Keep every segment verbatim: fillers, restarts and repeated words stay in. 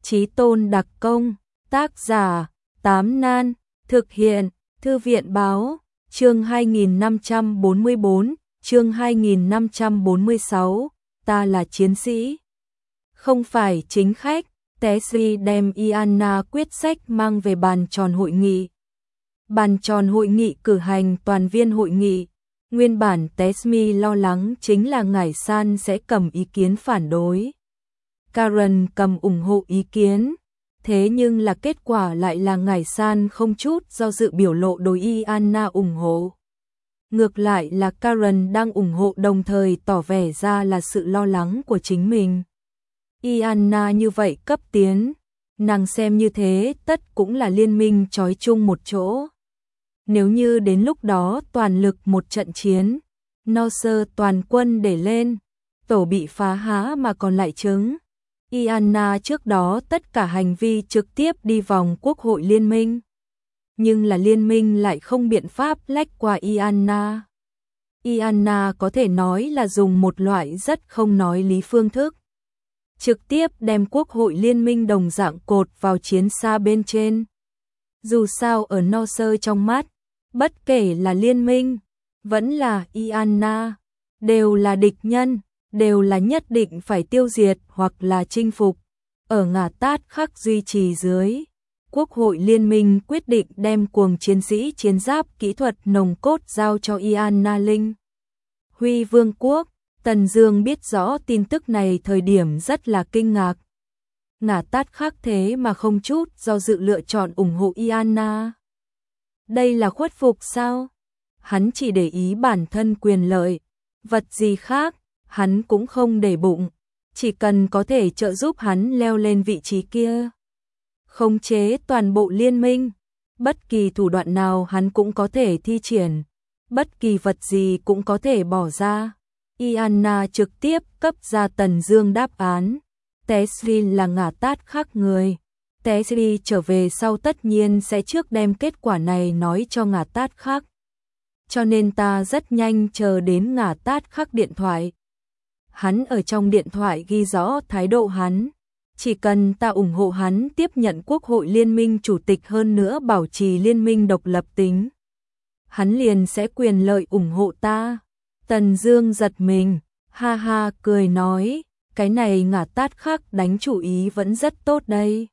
Chí Tôn đặc công, tác giả, Tám Nan, thực hiện, Thư viện báo, chương hai nghìn năm trăm bốn mươi bốn, chương hai nghìn năm trăm bốn mươi sáu, ta là chiến sĩ. Không phải chính khách, Tessie đem Ianna quyết sách mang về bàn tròn hội nghị. Bàn tròn hội nghị cử hành toàn viên hội nghị. Nguyên bản Tessie lo lắng chính là Ngải San sẽ cầm ý kiến phản đối. Karen cầm ủng hộ ý kiến. Thế nhưng là kết quả lại là Ngải San không chút do dự biểu lộ đối Ianna ủng hộ. Ngược lại là Karen đang ủng hộ đồng thời tỏ vẻ ra là sự lo lắng của chính mình. Ianna như vậy cấp tiến, nàng xem như thế tất cũng là liên minh trói chung một chỗ. Nếu như đến lúc đó toàn lực một trận chiến, Norse toàn quân để lên, tổ bị phá há mà còn lại trứng. Ianna trước đó tất cả hành vi trực tiếp đi vòng quốc hội liên minh. Nhưng là liên minh lại không biện pháp lách qua Ianna. Ianna có thể nói là dùng một loại rất không nói lý phương thức. Trực tiếp đem quốc hội liên minh đồng dạng cột vào chiến xa bên trên. Dù sao ở Norse trong mắt, bất kể là liên minh, vẫn là Ianna, đều là địch nhân, đều là nhất định phải tiêu diệt hoặc là chinh phục. Ở ngả tát khắc duy trì dưới, Quốc hội liên minh quyết định đem cuồng chiến sĩ chiến giáp kỹ thuật nồng cốt giao cho Ianna Linh. Huy Vương quốc, Tần Dương biết rõ tin tức này thời điểm rất là kinh ngạc. Ngả tát khắc thế mà không chút do dự lựa chọn ủng hộ Ianna. Đây là khuất phục sao? Hắn chỉ để ý bản thân quyền lợi, vật gì khác, hắn cũng không để bụng, chỉ cần có thể trợ giúp hắn leo lên vị trí kia. Khống chế toàn bộ liên minh, bất kỳ thủ đoạn nào hắn cũng có thể thi triển, bất kỳ vật gì cũng có thể bỏ ra. Ianna trực tiếp cấp ra Tần Dương đáp án. Tessie là ngả tát khắc người. Tessie trở về sau tất nhiên sẽ trước đem kết quả này nói cho ngả tát khắc. Cho nên ta rất nhanh chờ đến ngả tát khắc điện thoại. Hắn ở trong điện thoại ghi rõ thái độ hắn. Chỉ cần ta ủng hộ hắn tiếp nhận quốc hội liên minh chủ tịch hơn nữa bảo trì liên minh độc lập tính, hắn liền sẽ quyền lợi ủng hộ ta. Tần Dương giật mình, ha ha cười nói, cái này ngả tát khắc đánh chủ ý vẫn rất tốt đây.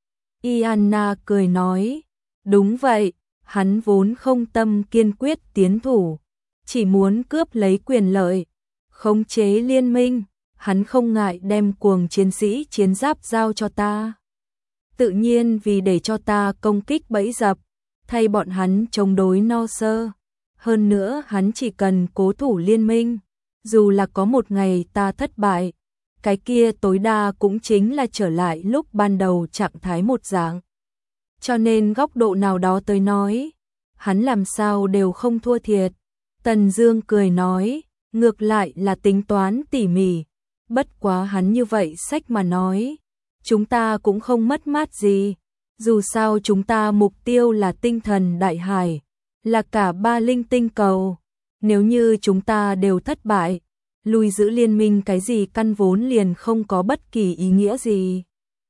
Ianna cười nói, đúng vậy, hắn vốn không tâm kiên quyết tiến thủ, chỉ muốn cướp lấy quyền lợi, khống chế liên minh. Hắn không ngại đem cuồng chiến sĩ chiến giáp giao cho ta. Tự nhiên vì để cho ta công kích bẫy dập, thay bọn hắn chống đối Norse. Hơn nữa hắn chỉ cần cố thủ liên minh, dù là có một ngày ta thất bại, cái kia tối đa cũng chính là trở lại lúc ban đầu trạng thái một dạng. Cho nên góc độ nào đó tới nói, hắn làm sao đều không thua thiệt. Tần Dương cười nói, ngược lại là tính toán tỉ mỉ. Bất quá hắn như vậy sách mà nói, chúng ta cũng không mất mát gì. Dù sao chúng ta mục tiêu là tinh thần đại hải, là cả ba linh tinh cầu. Nếu như chúng ta đều thất bại, lùi giữ liên minh cái gì căn vốn liền không có bất kỳ ý nghĩa gì.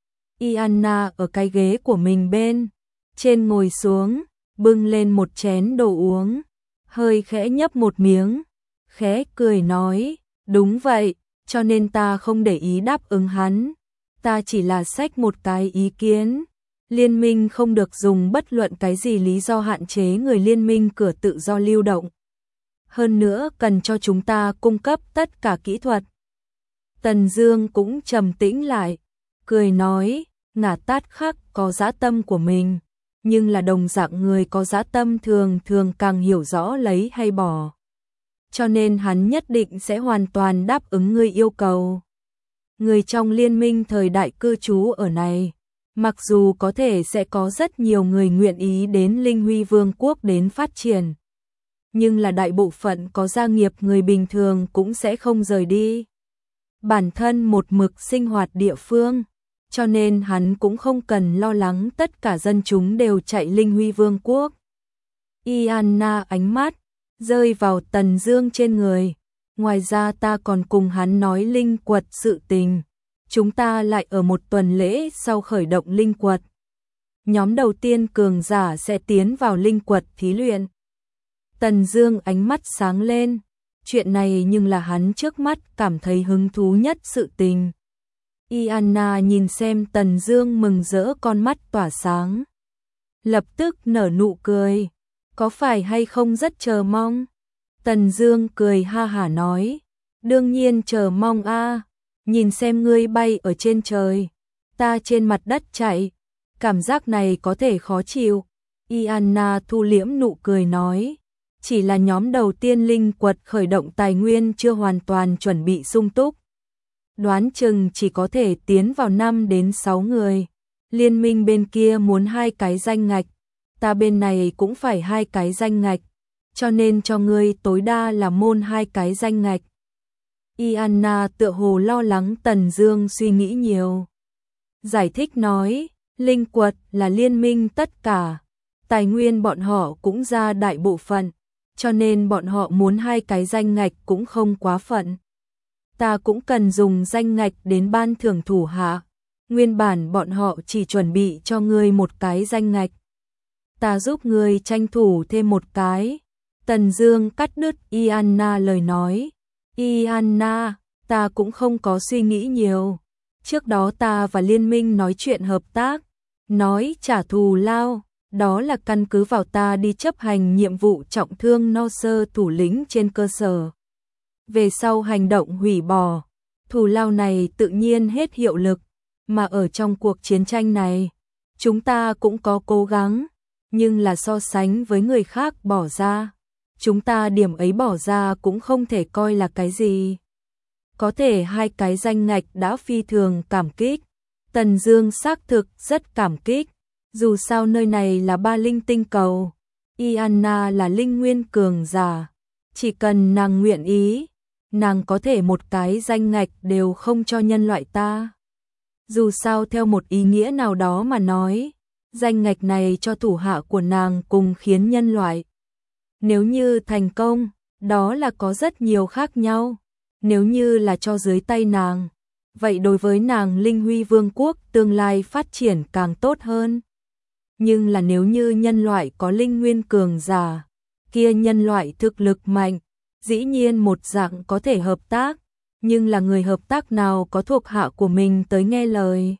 Ianna ở cái ghế của mình bên trên ngồi xuống, bưng lên một chén đồ uống, hơi khẽ nhấp một miếng, khẽ cười nói, đúng vậy. Cho nên ta không để ý đáp ứng hắn, ta chỉ là xách một cái ý kiến. Liên minh không được dùng bất luận cái gì lý do hạn chế người liên minh cửa tự do lưu động. Hơn nữa cần cho chúng ta cung cấp tất cả kỹ thuật. Tần Dương cũng trầm tĩnh lại, cười nói, ngả tát khắc có dã tâm của mình, nhưng là đồng dạng người có dã tâm thường thường càng hiểu rõ lấy hay bỏ. Cho nên hắn nhất định sẽ hoàn toàn đáp ứng ngươi yêu cầu. Người trong liên minh thời đại cư trú ở này, mặc dù có thể sẽ có rất nhiều người nguyện ý đến Linh Huy Vương quốc đến phát triển, nhưng là đại bộ phận có gia nghiệp người bình thường cũng sẽ không rời đi. Bản thân một mực sinh hoạt địa phương, cho nên hắn cũng không cần lo lắng tất cả dân chúng đều chạy Linh Huy Vương quốc. Ianna ánh mắt rơi vào Tần Dương trên người. Ngoài ra ta còn cùng hắn nói linh quật sự tình, chúng ta lại ở một tuần lễ sau khởi động linh quật. Nhóm đầu tiên cường giả sẽ tiến vào linh quật thí luyện. Tần Dương ánh mắt sáng lên, chuyện này nhưng là hắn trước mắt cảm thấy hứng thú nhất sự tình. Iana nhìn xem Tần Dương mừng rỡ con mắt tỏa sáng. Lập tức nở nụ cười, có phải hay không rất chờ mong? Tần Dương cười ha hả nói, đương nhiên chờ mong a, nhìn xem ngươi bay ở trên trời, ta trên mặt đất chạy, cảm giác này có thể khó chịu. Iana thu liễm nụ cười nói, chỉ là nhóm đầu tiên linh quật khởi động tài nguyên chưa hoàn toàn chuẩn bị sung túc. Đoán chừng chỉ có thể tiến vào năm đến sáu người. Liên minh bên kia muốn hai cái danh ngạch, ta bên này cũng phải hai cái danh ngạch, cho nên cho ngươi tối đa là môn hai cái danh ngạch. Iana tựa hồ lo lắng Tần Dương suy nghĩ nhiều. Giải thích nói, linh quật là liên minh tất cả, tài nguyên bọn họ cũng ra đại bộ phận, cho nên bọn họ muốn hai cái danh ngạch cũng không quá phận. Ta cũng cần dùng danh ngạch đến ban thưởng thủ hạ, nguyên bản bọn họ chỉ chuẩn bị cho ngươi một cái danh ngạch. Ta giúp ngươi tranh thủ thêm một cái. Tần Dương cắt đứt Iana lời nói. Iana, ta cũng không có suy nghĩ nhiều. Trước đó ta và liên minh nói chuyện hợp tác, nói trả thù lao, đó là căn cứ vào ta đi chấp hành nhiệm vụ trọng thương no sơ thủ lĩnh trên cơ sở. Về sau hành động hủy bỏ, thù lao này tự nhiên hết hiệu lực, mà ở trong cuộc chiến tranh này, chúng ta cũng có cố gắng, nhưng là so sánh với người khác bỏ ra, chúng ta điểm ấy bỏ ra cũng không thể coi là cái gì. Có thể hai cái danh ngạch đã phi thường cảm kích. Tần Dương xác thực rất cảm kích, dù sao nơi này là ba linh tinh cầu, Iana là linh nguyên cường giả, chỉ cần nàng nguyện ý, nàng có thể một cái danh ngạch đều không cho nhân loại ta. Dù sao theo một ý nghĩa nào đó mà nói, danh ngạch này cho thủ hạ của nàng cùng khiến nhân loại. Nếu như thành công, đó là có rất nhiều khác nhau. Nếu như là cho dưới tay nàng, vậy đối với nàng Linh Huy Vương quốc tương lai phát triển càng tốt hơn. Nhưng là nếu như nhân loại có linh nguyên cường giả, kia nhân loại thực lực mạnh, dĩ nhiên một dạng có thể hợp tác, nhưng là người hợp tác nào có thuộc hạ của mình tới nghe lời.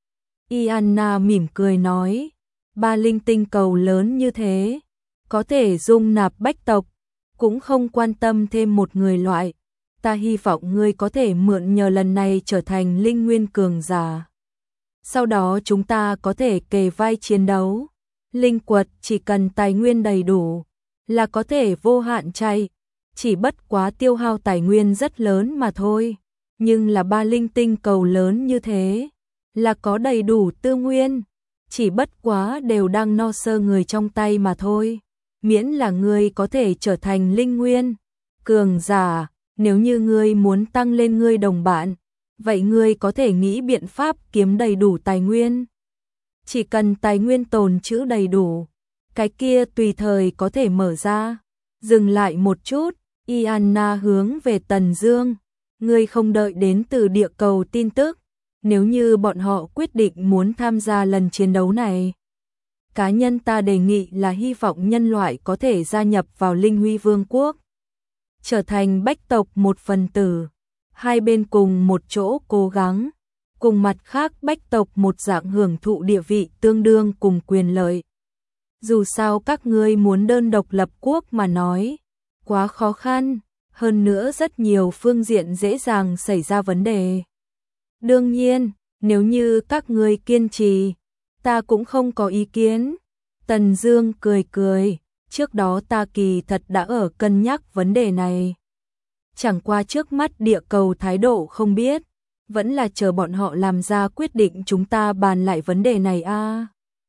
Iana mỉm cười nói, ba linh tinh cầu lớn như thế, có thể dung nạp bách tộc, cũng không quan tâm thêm một người loại. Ta hy vọng ngươi có thể mượn nhờ lần này trở thành linh nguyên cường giả. Sau đó chúng ta có thể kề vai chiến đấu. Linh quật chỉ cần tài nguyên đầy đủ là có thể vô hạn chạy, chỉ bất quá tiêu hao tài nguyên rất lớn mà thôi. Nhưng là ba linh tinh cầu lớn như thế, là có đầy đủ tư nguyên, chỉ bất quá đều đang no sơ người trong tay mà thôi. Miễn là ngươi có thể trở thành linh nguyên cường giả. Nếu như ngươi muốn tăng lên ngươi đồng bạn, vậy ngươi có thể nghĩ biện pháp kiếm đầy đủ tài nguyên. Chỉ cần tài nguyên tồn trữ đầy đủ, cái kia tùy thời có thể mở ra. Dừng lại một chút, Iana hướng về Tần Dương, ngươi không đợi đến từ địa cầu tin tức, nếu như bọn họ quyết định muốn tham gia lần chiến đấu này. Cá nhân ta đề nghị là hy vọng nhân loại có thể gia nhập vào Linh Huy Vương quốc, trở thành bách tộc một phần tử, hai bên cùng một chỗ cố gắng, cùng mặt khác bách tộc một dạng hưởng thụ địa vị tương đương cùng quyền lợi. Dù sao các ngươi muốn đơn độc lập quốc mà nói, quá khó khăn, hơn nữa rất nhiều phương diện dễ dàng xảy ra vấn đề. Đương nhiên, nếu như các ngươi kiên trì, ta cũng không có ý kiến. Tần Dương cười cười. Trước đó ta kỳ thật đã ở cân nhắc vấn đề này. Chẳng qua trước mắt địa cầu thái độ không biết, vẫn là chờ bọn họ làm ra quyết định chúng ta bàn lại vấn đề này a. À.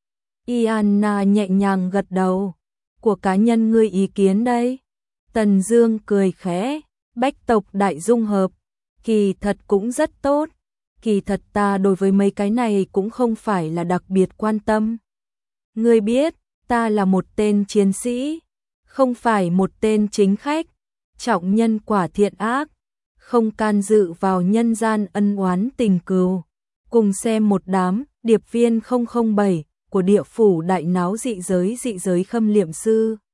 Iana nhẹ nhàng gật đầu, của cá nhân ngươi ý kiến đây. Tần Dương cười khẽ, bách tộc đại dung hợp, kỳ thật cũng rất tốt. Kỳ thật ta đối với mấy cái này cũng không phải là đặc biệt quan tâm. Ngươi biết, ta là một tên chiến sĩ, không phải một tên chính khách, trọng nhân quả thiện ác, không can dự vào nhân gian ân oán tình cừu. Cùng xem một đám điệp viên không không bảy của địa phủ đại náo dị giới dị giới khâm liệm sư.